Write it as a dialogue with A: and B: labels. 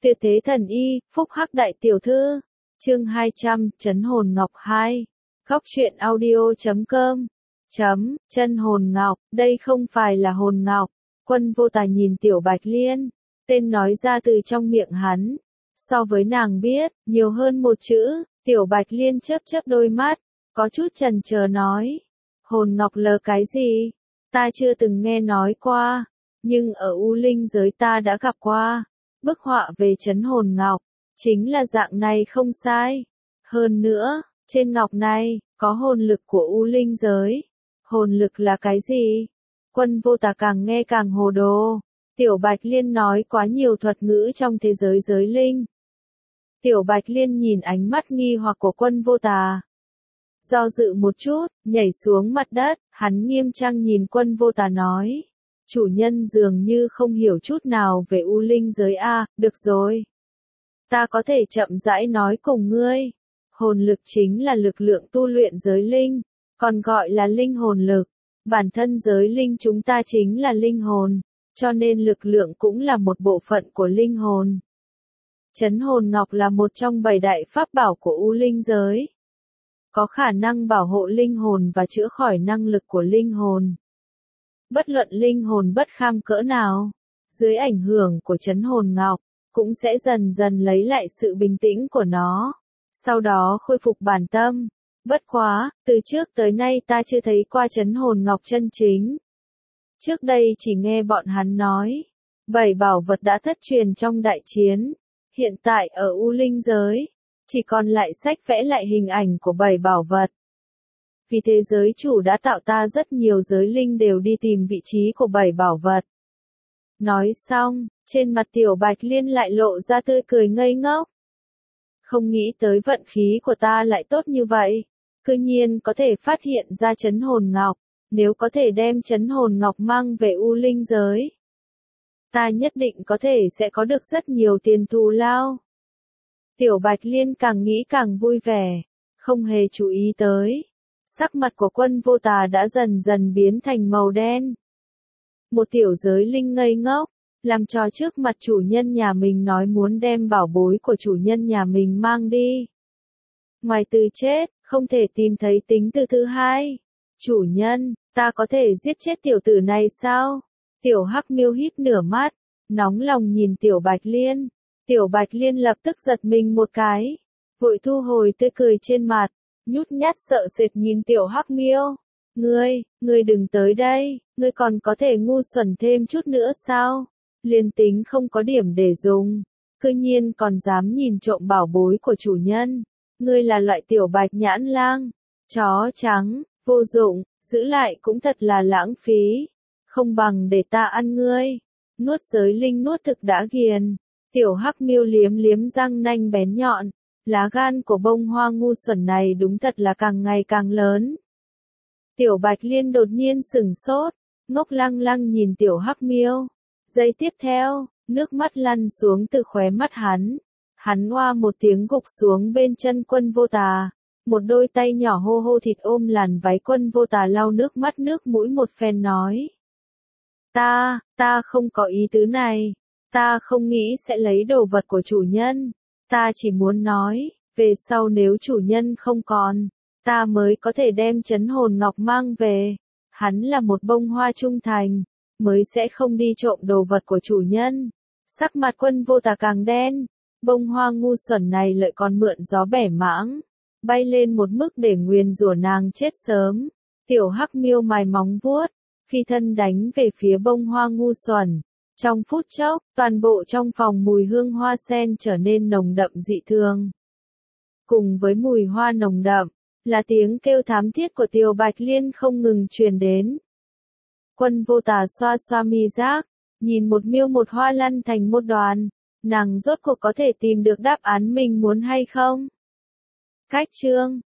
A: Tuyệt thế thần y, phúc hắc đại tiểu thư. Chương 200, Trấn hồn ngọc 2. Góc truyện audio.com. Chân hồn ngọc, đây không phải là hồn ngọc. Quân Vô Tà nhìn Tiểu Bạch Liên, tên nói ra từ trong miệng hắn. So với nàng biết, nhiều hơn một chữ, Tiểu Bạch Liên chớp chớp đôi mắt, có chút chần chờ nói. Hồn ngọc là cái gì? Ta chưa từng nghe nói qua, nhưng ở U Linh giới ta đã gặp qua. Bức họa về trấn hồn ngọc, chính là dạng này không sai. Hơn nữa, trên ngọc này, có hồn lực của U Linh giới. Hồn lực là cái gì? Quân Vô Tà càng nghe càng hồ đồ. Tiểu Bạch Liên nói quá nhiều thuật ngữ trong thế giới giới linh. Tiểu Bạch Liên nhìn ánh mắt nghi hoặc của Quân Vô Tà. Do dự một chút, nhảy xuống mặt đất, hắn nghiêm trang nhìn Quân Vô Tà nói. Chủ nhân dường như không hiểu chút nào về U Linh giới a, được rồi. Ta có thể chậm rãi nói cùng ngươi. Hồn lực chính là lực lượng tu luyện giới linh, còn gọi là linh hồn lực. Bản thân giới linh chúng ta chính là linh hồn, cho nên lực lượng cũng là một bộ phận của linh hồn. Trấn hồn ngọc là một trong 7 đại pháp bảo của U Linh giới. Có khả năng bảo hộ linh hồn và chữa khỏi năng lực của linh hồn. Bất luận linh hồn bất kham cỡ nào, dưới ảnh hưởng của trấn hồn ngọc, cũng sẽ dần dần lấy lại sự bình tĩnh của nó, sau đó khôi phục bản tâm. Bất quá, từ trước tới nay ta chưa thấy qua trấn hồn ngọc chân chính. Trước đây chỉ nghe bọn hắn nói, 7 bảo vật đã thất truyền trong đại chiến. Hiện tại ở U Linh giới, chỉ còn lại sách vẽ lại hình ảnh của 7 bảo vật. Vì thế giới chủ đã tạo ta rất nhiều giới linh đều đi tìm vị trí của 7 bảo vật. Nói xong, trên mặt Tiểu Bạch Liên lại lộ ra tươi cười ngây ngốc. Không nghĩ tới vận khí của ta lại tốt như vậy. Cư nhiên có thể phát hiện ra trấn hồn ngọc, nếu có thể đem trấn hồn ngọc mang về U Linh giới. Ta nhất định có thể sẽ có được rất nhiều tiền thù lao. Tiểu Bạch Liên càng nghĩ càng vui vẻ, không hề chú ý tới. Sắc mặt của Quân Vô Tà đã dần dần biến thành màu đen. Một tiểu giới linh ngây ngốc, làm cho trước mặt chủ nhân nhà mình nói muốn đem bảo bối của chủ nhân nhà mình mang đi. Ngoài từ chết, không thể tìm thấy tính từ thứ hai. Chủ nhân, ta có thể giết chết tiểu tử này sao? Tiểu Hắc Miêu híp nửa mắt, nóng lòng nhìn Tiểu Bạch Liên. Tiểu Bạch Liên lập tức giật mình một cái, vội thu hồi tươi cười trên mặt, nhút nhát sợ sệt nhìn Tiểu Hắc Miêu. Ngươi đừng tới đây, ngươi còn có thể ngu xuẩn thêm chút nữa sao? Liên tính không có điểm để dùng, cư nhiên còn dám nhìn trộm bảo bối của chủ nhân. Ngươi là loại tiểu bạch nhãn lang, chó trắng, vô dụng, giữ lại cũng thật là lãng phí. Không bằng để ta ăn ngươi. Nuốt giới linh nuốt thực đã ghiền. Tiểu Hắc Miêu liếm liếm răng nanh bén nhọn. Lá gan của bông hoa ngu xuẩn này đúng thật là càng ngày càng lớn. Tiểu Bạch Liên đột nhiên sửng sốt, ngốc lăng lăng nhìn Tiểu Hắc Miêu. Giây tiếp theo, nước mắt lăn xuống từ khóe mắt hắn. Hắn oa một tiếng gục xuống bên chân Quân Vô Tà. Một đôi tay nhỏ hô hô thịt ôm làn váy Quân Vô Tà lau nước mắt nước mũi một phen nói. Ta không có ý tứ này. Ta không nghĩ sẽ lấy đồ vật của chủ nhân. Ta chỉ muốn nói, về sau nếu chủ nhân không còn, ta mới có thể đem trấn hồn ngọc mang về. Hắn là một bông hoa trung thành, mới sẽ không đi trộm đồ vật của chủ nhân. Sắc mặt Quân Vô Tà càng đen. Bông hoa ngu xuẩn này lại còn mượn gió bẻ mãng, bay lên một mức để nguyền rủa nàng chết sớm. Tiểu Hắc Miêu mài móng vuốt, phi thân đánh về phía bông hoa ngu xuẩn. Trong phút chốc, toàn bộ trong phòng mùi hương hoa sen trở nên nồng đậm dị thường. Cùng với mùi hoa nồng đậm, là tiếng kêu thảm thiết của Tiểu Bạch Liên không ngừng truyền đến. Quân Vô Tà xoa xoa mi giác, nhìn một miêu một hoa lăn thành một đoàn. Nàng rốt cuộc có thể tìm được đáp án mình muốn hay không? Cách chương